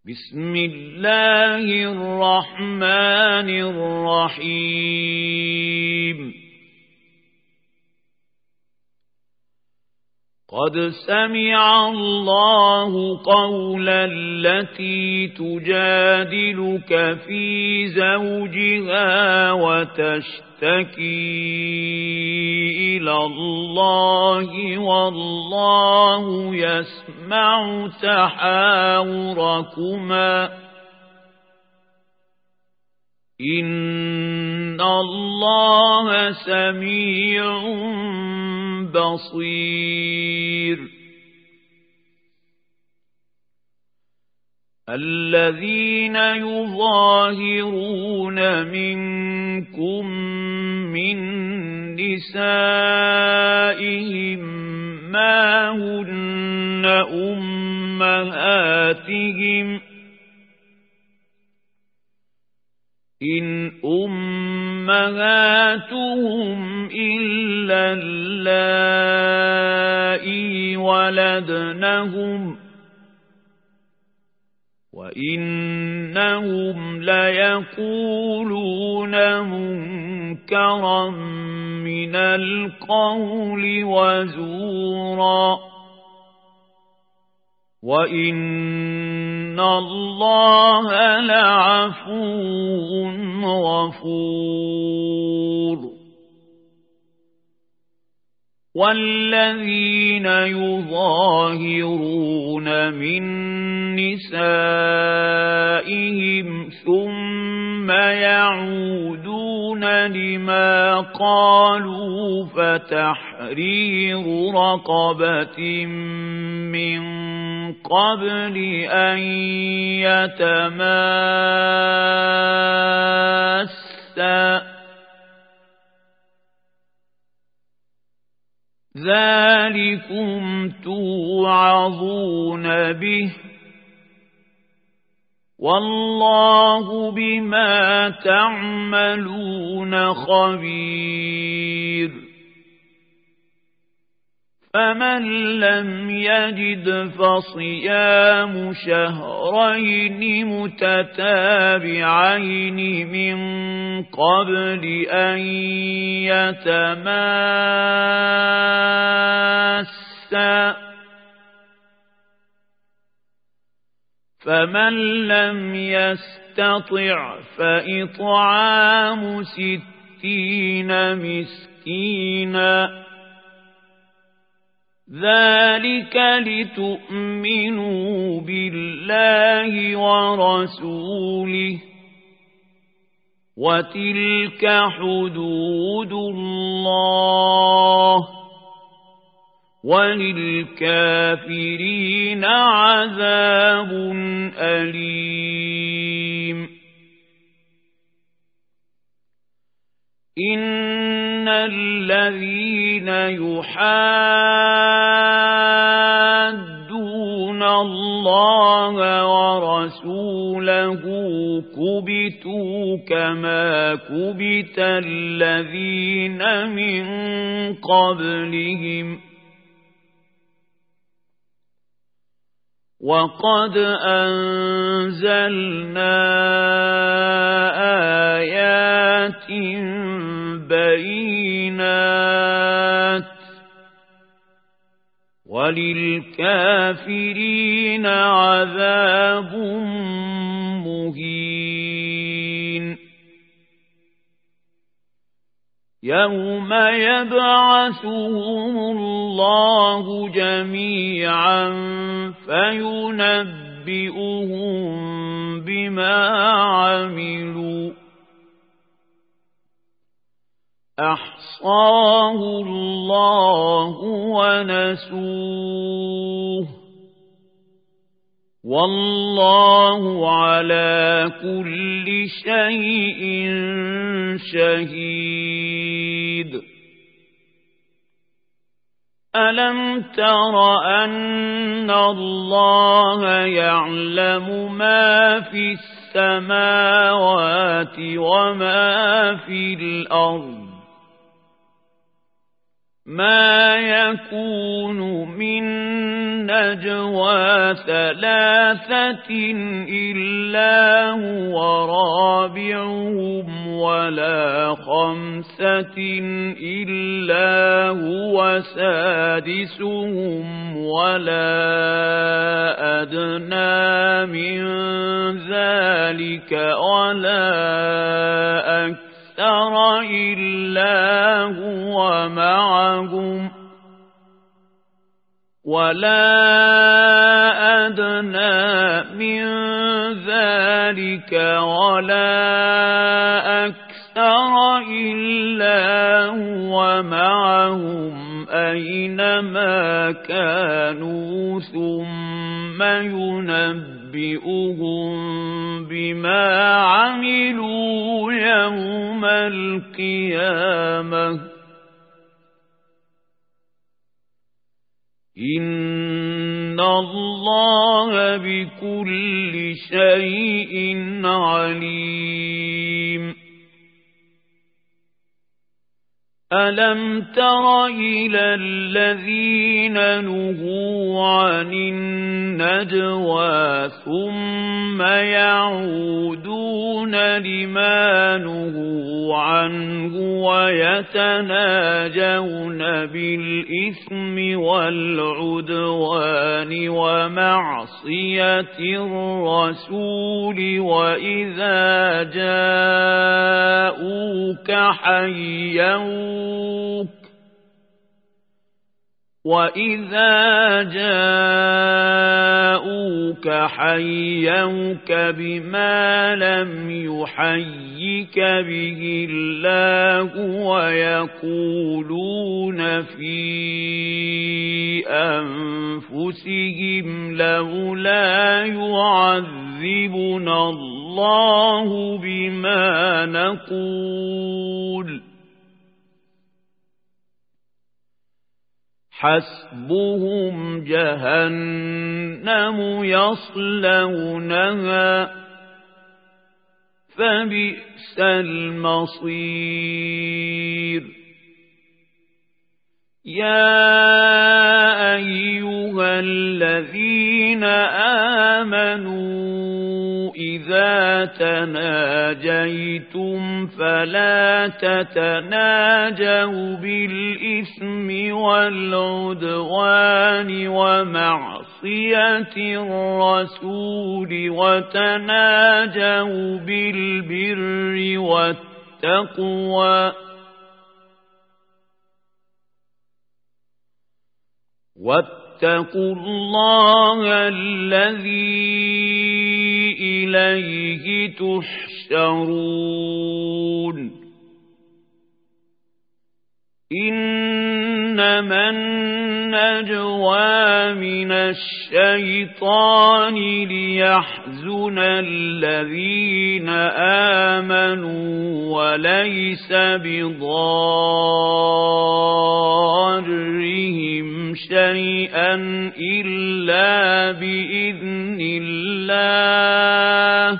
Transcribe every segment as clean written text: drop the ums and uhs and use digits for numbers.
بسم الله الرحمن الرحيم قد سمع الله قول التي تجادلك في زوجها وتشتكي إلى الله والله يسمع تحاوركما إن الله سميع بصير الذين يظاهرون منكم من نسائهم ما هن أمهاتهم إن أمهاتهم إلا اللائي ولدنهم وإنهم ليقولون منكرا من القول وزورا وإن الله لعفو غفور والذين يظاهرون من نسائهم ثم يعودون لما قالوا فتحرير رقبة من قبل أن يتماسا ذلكم توعظون به والله بما تعملون خبير فمن لم يجد فصيام شهرين متتابعين من قبل أن يتماسا فمن لم يستطع فإطعام 60 مسكينا ذلك لتؤمنوا بالله ورسوله وتلك حدود الله وللكافرين عذاب أليم إن الذين يحادون الله ورسوله كبتوا كما كبت الذين من قبلهم وقد أنزلنا آيات بينات وللكافرين عذاب مهين يوم يبعثهم الله جميعا فينبئهم بما عملوا أحصاه الله ونسوه والله على كل شيء شهيد ألم تر أن الله يعلم ما في السماوات السماوات وما في الأرض ما يكون من نجوى ثلاثة إلا هو رابعهم ولا خمسة إلا هو سادسهم ولا أدنى من ذلك ولا أكثر إلا هو معهم ولا أدنى من ذلك ولا أكثر إلا هو معهم أينما كانوا ثم ينبئهم بما عملوا يوم القيامة إن الله بكل شيء عليم ألم تر إلى الذين نهوا عن النجوى ثم يعودون لما نهوا عنه ويتناجون بالإثم والعدوان ومعصية الرسول وإذا جاءوك حيوك بما لم يحيك به الله ويقولون في أنفسهم لولا يعذبنا الله بما نقول حسبهم جهنم يصلونها فبئس المصير يا أيها الذين آمنوا إذا تناجيتم فلا تتناجوا بالإثم والعدوان ومعصية الرسول وتناجوا بالبر والتقوى واتقوا الله الذي إليه تحشرون إنما النجوى من الشيطان ليحزن الذين آمنوا وليس بضارهم شيئا إلا بإذن الله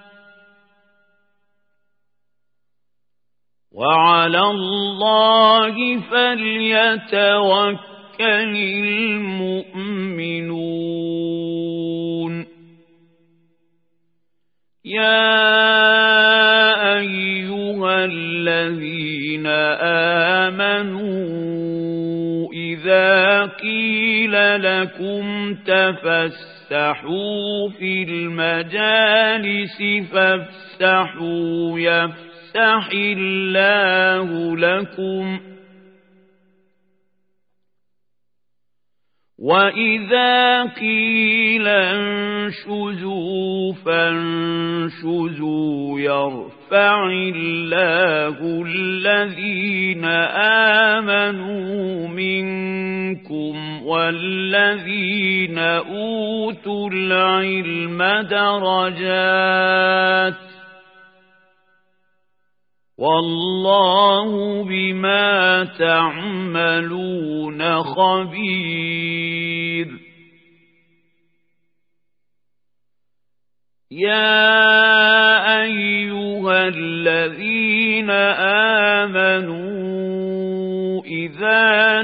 وعلى الله فليتوكل المؤمنون يا أيها الذين آمنوا إذا قيل لكم تفسحوا في المجالس فافسحوا يفسح الله لكم وإذا قيل انشزوا فانشزوا يرفع الله الذين آمنوا منكم والذين أوتوا العلم درجات والله بما تعملون خبير يا أيها الذين آمنوا إذا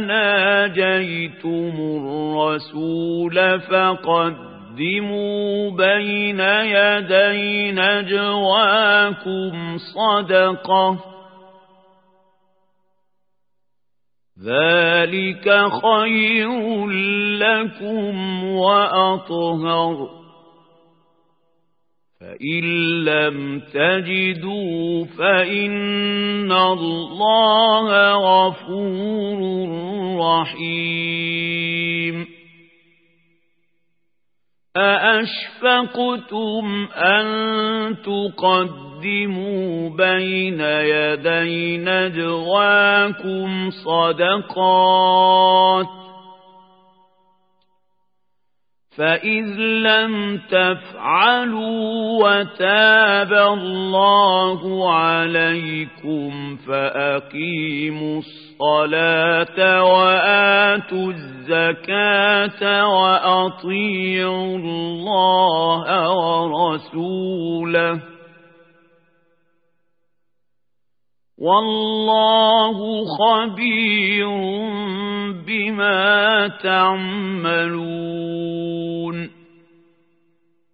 ناجيتم الرسول فقدموا بين يدي نجواكم صدقة ذلك خير لكم وأطهر فإن لم تجدوا فإن الله غفور رحيم أأشفقتم أن تقدموا بين يدي نجواكم صدقات فإذ لم تفعلوا وتاب الله عليكم فأقيموا الصلاة وآتوا الزكاة وأطيعوا الله ورسوله والله خبير بما تعملون